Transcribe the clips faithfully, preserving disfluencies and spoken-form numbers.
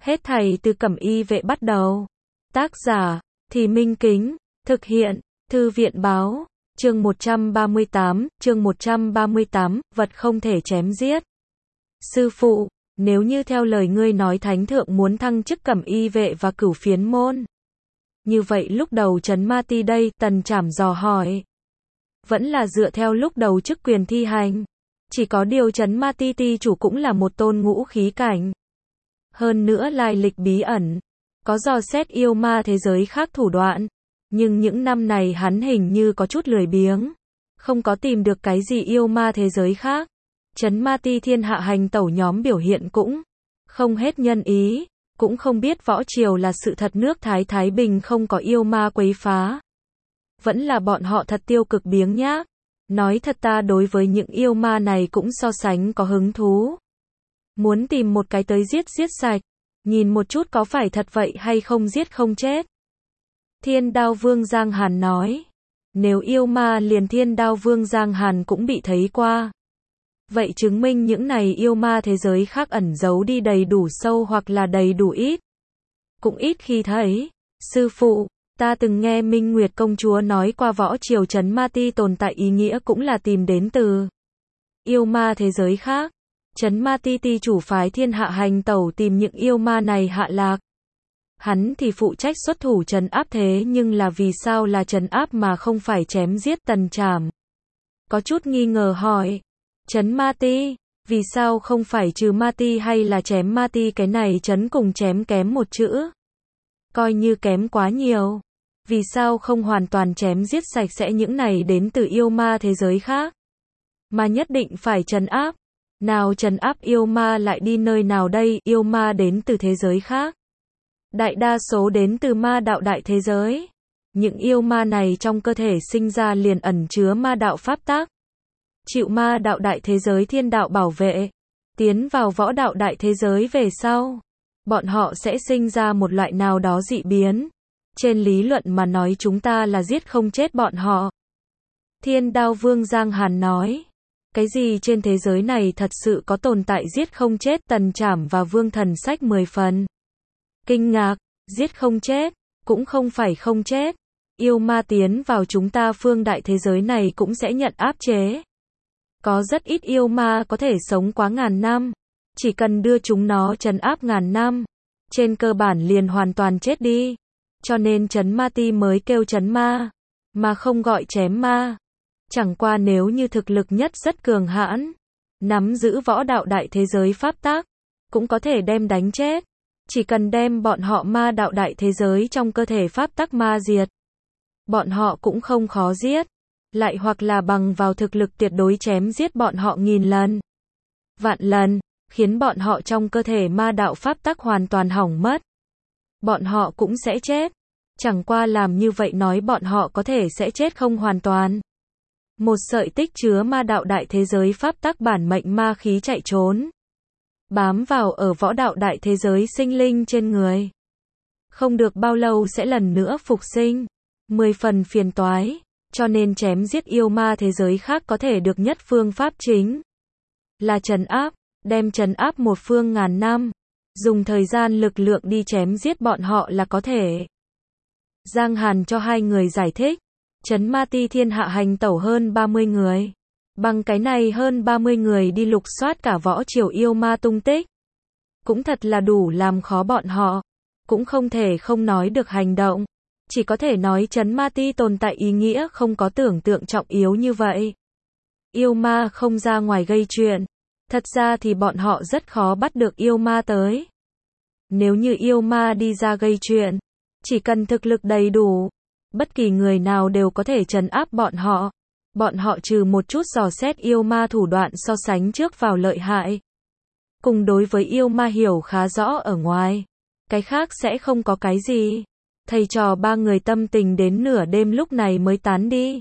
Hết thảy từ Cẩm Y vệ bắt đầu. Tác giả, Thì Minh Kính, thực hiện, Thư viện báo, chương một trăm ba mươi tám, chương một trăm ba mươi tám, vật không thể chém giết. Sư phụ, nếu như theo lời ngươi nói Thánh Thượng muốn thăng chức Cẩm Y vệ và Cửu Phiến môn. Như vậy lúc đầu Trấn Ma Ti đây, Tần Trảm dò hỏi. Vẫn là dựa theo lúc đầu chức quyền thi hành. Chỉ có điều Trấn Ma Ti ti chủ cũng là một tôn ngũ khí cảnh. Hơn nữa lai lịch bí ẩn. Có dò xét yêu ma thế giới khác thủ đoạn. Nhưng những năm này hắn hình như có chút lười biếng. Không có tìm được cái gì yêu ma thế giới khác. Trấn Ma Ti thiên hạ hành tẩu nhóm biểu hiện cũng không hết nhân ý. Cũng không biết võ triều là sự thật nước Thái Thái Bình không có yêu ma quấy phá. Vẫn là bọn họ thật tiêu cực biếng nhác. Nói thật ta đối với những yêu ma này cũng so sánh có hứng thú. Muốn tìm một cái tới giết giết sạch. Nhìn một chút có phải thật vậy hay không giết không chết. Thiên Đao Vương Giang Hàn nói. Nếu yêu ma liền Thiên Đao Vương Giang Hàn cũng bị thấy qua. Vậy chứng minh những này yêu ma thế giới khác ẩn giấu đi đầy đủ sâu hoặc là đầy đủ ít. Cũng ít khi thấy. Sư phụ, ta từng nghe Minh Nguyệt công chúa nói qua võ triều Trấn Ma Ti tồn tại ý nghĩa cũng là tìm đến từ yêu ma thế giới khác. Trấn Ma Ti ti chủ phái thiên hạ hành tẩu tìm những yêu ma này hạ lạc. Hắn thì phụ trách xuất thủ trấn áp thế nhưng là vì sao là trấn áp mà không phải chém giết. Tần Trảm có chút nghi ngờ hỏi. Trấn Ma Ti, vì sao không phải trừ Ma Ti hay là chém Ma Ti, cái này trấn cùng chém kém một chữ. Coi như kém quá nhiều. Vì sao không hoàn toàn chém giết sạch sẽ những này đến từ yêu ma thế giới khác. Mà nhất định phải trấn áp. Nào trấn áp yêu ma lại đi nơi nào đây, yêu ma đến từ thế giới khác. Đại đa số đến từ ma đạo đại thế giới. Những yêu ma này trong cơ thể sinh ra liền ẩn chứa ma đạo pháp tắc. Chịu ma đạo đại thế giới thiên đạo bảo vệ. Tiến vào võ đạo đại thế giới về sau. Bọn họ sẽ sinh ra một loại nào đó dị biến. Trên lý luận mà nói chúng ta là giết không chết bọn họ. Thiên Đao Vương Giang Hàn nói. Cái gì trên thế giới này thật sự có tồn tại giết không chết. Tần Trảm và Vương Thần Sách mười phần. Kinh ngạc, giết không chết, cũng không phải không chết. Yêu ma tiến vào chúng ta phương đại thế giới này cũng sẽ nhận áp chế. Có rất ít yêu ma có thể sống quá ngàn năm. Chỉ cần đưa chúng nó trấn áp ngàn năm. Trên cơ bản liền hoàn toàn chết đi. Cho nên Trấn Ma Ti mới kêu trấn ma. Mà không gọi chém ma. Chẳng qua nếu như thực lực nhất rất cường hãn. Nắm giữ võ đạo đại thế giới pháp tắc. Cũng có thể đem đánh chết. Chỉ cần đem bọn họ ma đạo đại thế giới trong cơ thể pháp tắc ma diệt. Bọn họ cũng không khó giết. Lại hoặc là bằng vào thực lực tuyệt đối chém giết bọn họ nghìn lần. Vạn lần. Khiến bọn họ trong cơ thể ma đạo pháp tắc hoàn toàn hỏng mất. Bọn họ cũng sẽ chết. Chẳng qua làm như vậy nói bọn họ có thể sẽ chết không hoàn toàn. Một sợi tích chứa ma đạo đại thế giới pháp tắc bản mệnh ma khí chạy trốn. Bám vào ở võ đạo đại thế giới sinh linh trên người. Không được bao lâu sẽ lần nữa phục sinh. Mười phần phiền toái. Cho nên chém giết yêu ma thế giới khác có thể được nhất phương pháp chính. Là trấn áp. Đem trấn áp một phương ngàn năm. Dùng thời gian lực lượng đi chém giết bọn họ là có thể. Giang Hàn cho hai người giải thích. Trấn Ma Ti thiên hạ hành tẩu hơn ba mươi người. Bằng cái này hơn ba mươi người đi lục soát cả võ triều yêu ma tung tích. Cũng thật là đủ làm khó bọn họ. Cũng không thể không nói được hành động. Chỉ có thể nói Trấn Ma Ti tồn tại ý nghĩa không có tưởng tượng trọng yếu như vậy. Yêu ma không ra ngoài gây chuyện. Thật ra thì bọn họ rất khó bắt được yêu ma tới. Nếu như yêu ma đi ra gây chuyện. Chỉ cần thực lực đầy đủ. Bất kỳ người nào đều có thể trấn áp bọn họ. Bọn họ trừ một chút dò xét yêu ma thủ đoạn so sánh trước vào lợi hại. Cùng đối với yêu ma hiểu khá rõ ở ngoài. Cái khác sẽ không có cái gì. Thầy trò ba người tâm tình đến nửa đêm lúc này mới tán đi.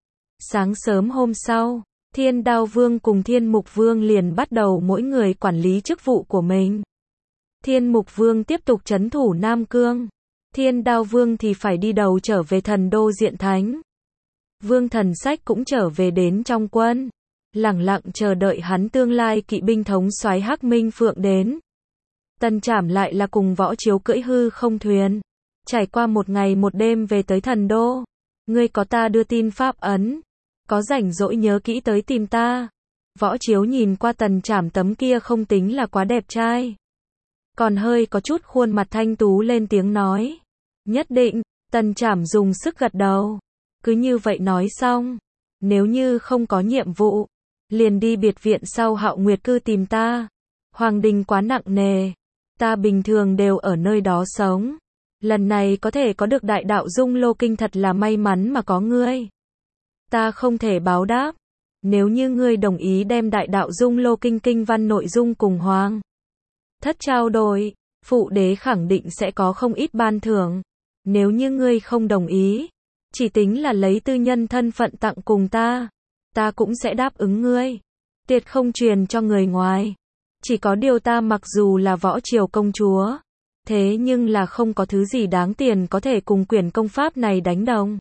Sáng sớm hôm sau, Thiên Đao Vương cùng Thiên Mục Vương liền bắt đầu mỗi người quản lý chức vụ của mình. Thiên Mục Vương tiếp tục trấn thủ Nam Cương. Thiên Đao Vương thì phải đi đầu trở về thần đô Diện Thánh. Vương Thần Sách cũng trở về đến trong quân. Lẳng lặng chờ đợi hắn tương lai kỵ binh thống soái Hắc Minh Phượng đến. Tần Trảm lại là cùng Võ Chiếu cưỡi hư không thuyền. Trải qua một ngày một đêm về tới thần đô. Ngươi có ta đưa tin pháp ấn. Có rảnh rỗi nhớ kỹ tới tìm ta. Võ Chiếu nhìn qua Tần Trảm tấm kia không tính là quá đẹp trai. Còn hơi có chút khuôn mặt thanh tú lên tiếng nói. Nhất định, Tần Trảm dùng sức gật đầu. Cứ như vậy nói xong. Nếu như không có nhiệm vụ, liền đi biệt viện sau Hạo Nguyệt cư tìm ta. Hoàng đình quá nặng nề. Ta bình thường đều ở nơi đó sống. Lần này có thể có được đại đạo dung lô kinh thật là may mắn mà có ngươi. Ta không thể báo đáp. Nếu như ngươi đồng ý đem đại đạo dung lô kinh kinh văn nội dung cùng Hoàng thất trao đổi, phụ đế khẳng định sẽ có không ít ban thưởng. Nếu như ngươi không đồng ý, chỉ tính là lấy tư nhân thân phận tặng cùng ta, ta cũng sẽ đáp ứng ngươi. Tiệt không truyền cho người ngoài. Chỉ có điều ta mặc dù là Võ Triều công chúa, thế nhưng là không có thứ gì đáng tiền có thể cùng quyển công pháp này đánh đồng.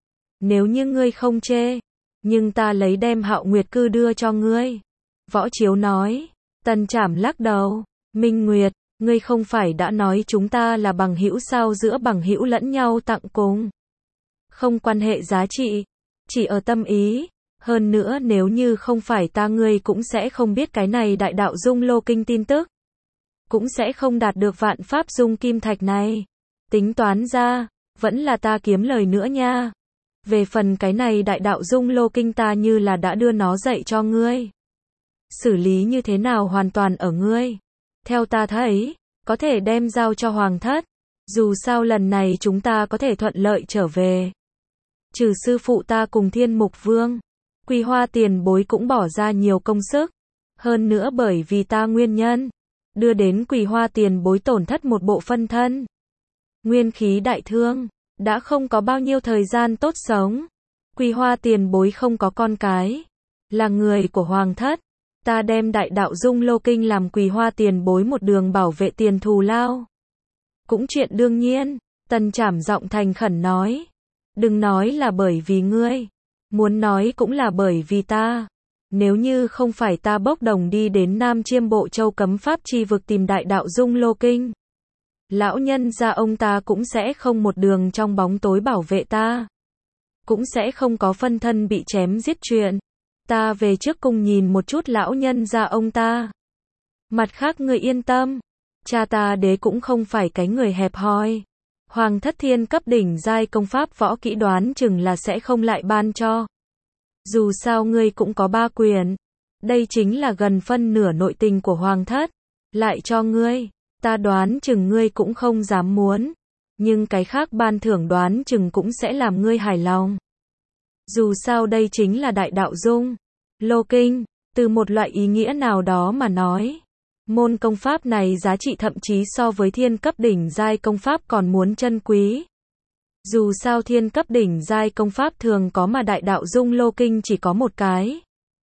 Nếu như ngươi không chê, nhưng ta lấy đem Hạo Nguyệt cư đưa cho ngươi. Võ Chiếu nói. Tần Trảm lắc đầu. Minh Nguyệt, ngươi không phải đã nói chúng ta là bằng hữu sao, giữa bằng hữu lẫn nhau tặng cùng. Không quan hệ giá trị, chỉ ở tâm ý. Hơn nữa nếu như không phải ta ngươi cũng sẽ không biết cái này đại đạo dung lô kinh tin tức. Cũng sẽ không đạt được vạn pháp dung kim thạch này. Tính toán ra, vẫn là ta kiếm lời nữa nha. Về phần cái này đại đạo dung lô kinh ta như là đã đưa nó dạy cho ngươi. Xử lý như thế nào hoàn toàn ở ngươi. Theo ta thấy, có thể đem giao cho Hoàng thất. Dù sao lần này chúng ta có thể thuận lợi trở về. Trừ sư phụ ta cùng Thiên Mục Vương, Quỳ Hoa tiền bối cũng bỏ ra nhiều công sức. Hơn nữa bởi vì ta nguyên nhân, đưa đến Quỳ Hoa tiền bối tổn thất một bộ phân thân. Nguyên khí đại thương, đã không có bao nhiêu thời gian tốt sống. Quỳ Hoa tiền bối không có con cái, là người của Hoàng thất. Ta đem đại đạo dung lô kinh làm Quỳ Hoa tiền bối một đường bảo vệ tiền thù lao. Cũng chuyện đương nhiên. Tần Trảm giọng thành khẩn nói. Đừng nói là bởi vì ngươi. Muốn nói cũng là bởi vì ta. Nếu như không phải ta bốc đồng đi đến Nam Chiêm Bộ Châu cấm pháp chi vực tìm đại đạo dung lô kinh, lão nhân gia ông ta cũng sẽ không một đường trong bóng tối bảo vệ ta. Cũng sẽ không có phân thân bị chém giết chuyện. Ta về trước cùng nhìn một chút lão nhân gia ông ta. Mặt khác ngươi yên tâm. Cha ta đế cũng không phải cái người hẹp hòi. Hoàng thất thiên cấp đỉnh giai công pháp võ kỹ đoán chừng là sẽ không lại ban cho. Dù sao ngươi cũng có ba quyền. Đây chính là gần phân nửa nội tình của Hoàng thất. Lại cho ngươi. Ta đoán chừng ngươi cũng không dám muốn. Nhưng cái khác ban thưởng đoán chừng cũng sẽ làm ngươi hài lòng. Dù sao đây chính là đại đạo dung lô kinh. Từ một loại ý nghĩa nào đó mà nói, môn công pháp này giá trị thậm chí so với thiên cấp đỉnh giai công pháp còn muốn chân quý. Dù sao thiên cấp đỉnh giai công pháp thường có mà đại đạo dung lô kinh chỉ có một cái.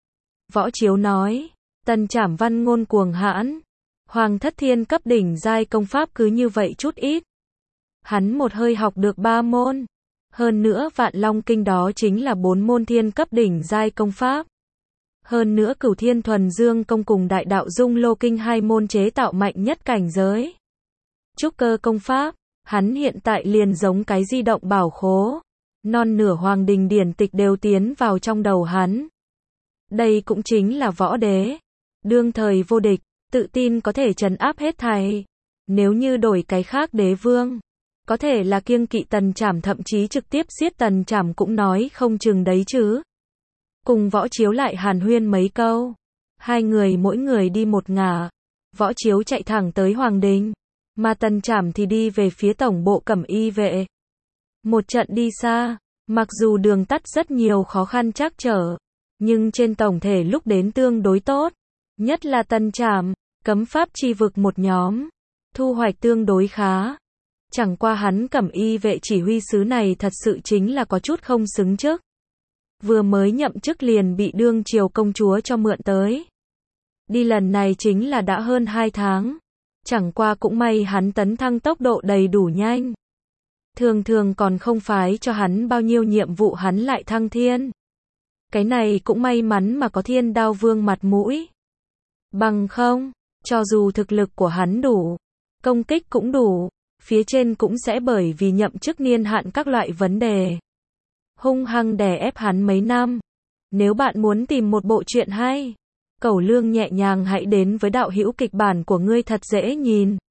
Võ Chiếu nói. Tần Trảm văn ngôn cuồng hãn. Hoàng thất thiên cấp đỉnh giai công pháp cứ như vậy chút ít. Hắn một hơi học được ba môn. Hơn nữa Vạn Long kinh đó chính là bốn môn thiên cấp đỉnh giai công pháp. Hơn nữa Cửu Thiên Thuần Dương công cùng đại đạo dung lô kinh hai môn chế tạo mạnh nhất cảnh giới. Trúc cơ công pháp, hắn hiện tại liền giống cái di động bảo khố. Non nửa hoàng đình điển tịch đều tiến vào trong đầu hắn. Đây cũng chính là võ đế. Đương thời vô địch, tự tin có thể trấn áp hết thảy. Nếu như đổi cái khác đế vương, có thể là kiêng kỵ Tần Trảm thậm chí trực tiếp giết Tần Trảm cũng nói không chừng đấy chứ. Cùng Võ Chiếu lại hàn huyên mấy câu. Hai người mỗi người đi một ngả. Võ Chiếu chạy thẳng tới Hoàng đình, mà Tần Trảm thì đi về phía tổng bộ Cẩm Y vệ. Một trận đi xa, mặc dù đường tắt rất nhiều khó khăn trắc trở, nhưng trên tổng thể lúc đến tương đối tốt. Nhất là Tần Trảm, cấm pháp chi vực một nhóm, thu hoạch tương đối khá. Chẳng qua hắn Cẩm Y vệ chỉ huy sứ này thật sự chính là có chút không xứng chức. Vừa mới nhậm chức liền bị đương triều công chúa cho mượn tới. Đi lần này chính là đã hơn hai tháng. Chẳng qua cũng may hắn tấn thăng tốc độ đầy đủ nhanh. Thường thường còn không phái cho hắn bao nhiêu nhiệm vụ hắn lại thăng thiên. Cái này cũng may mắn mà có Thiên Đao Vương mặt mũi. Bằng không, cho dù thực lực của hắn đủ, Công kích cũng đủ. Phía trên cũng sẽ bởi vì nhậm chức niên hạn các loại vấn đề. Hung hăng đè ép hắn mấy năm. Nếu bạn muốn tìm một bộ truyện hay, cẩu lương nhẹ nhàng hãy đến với đạo hữu kịch bản của ngươi thật dễ nhìn.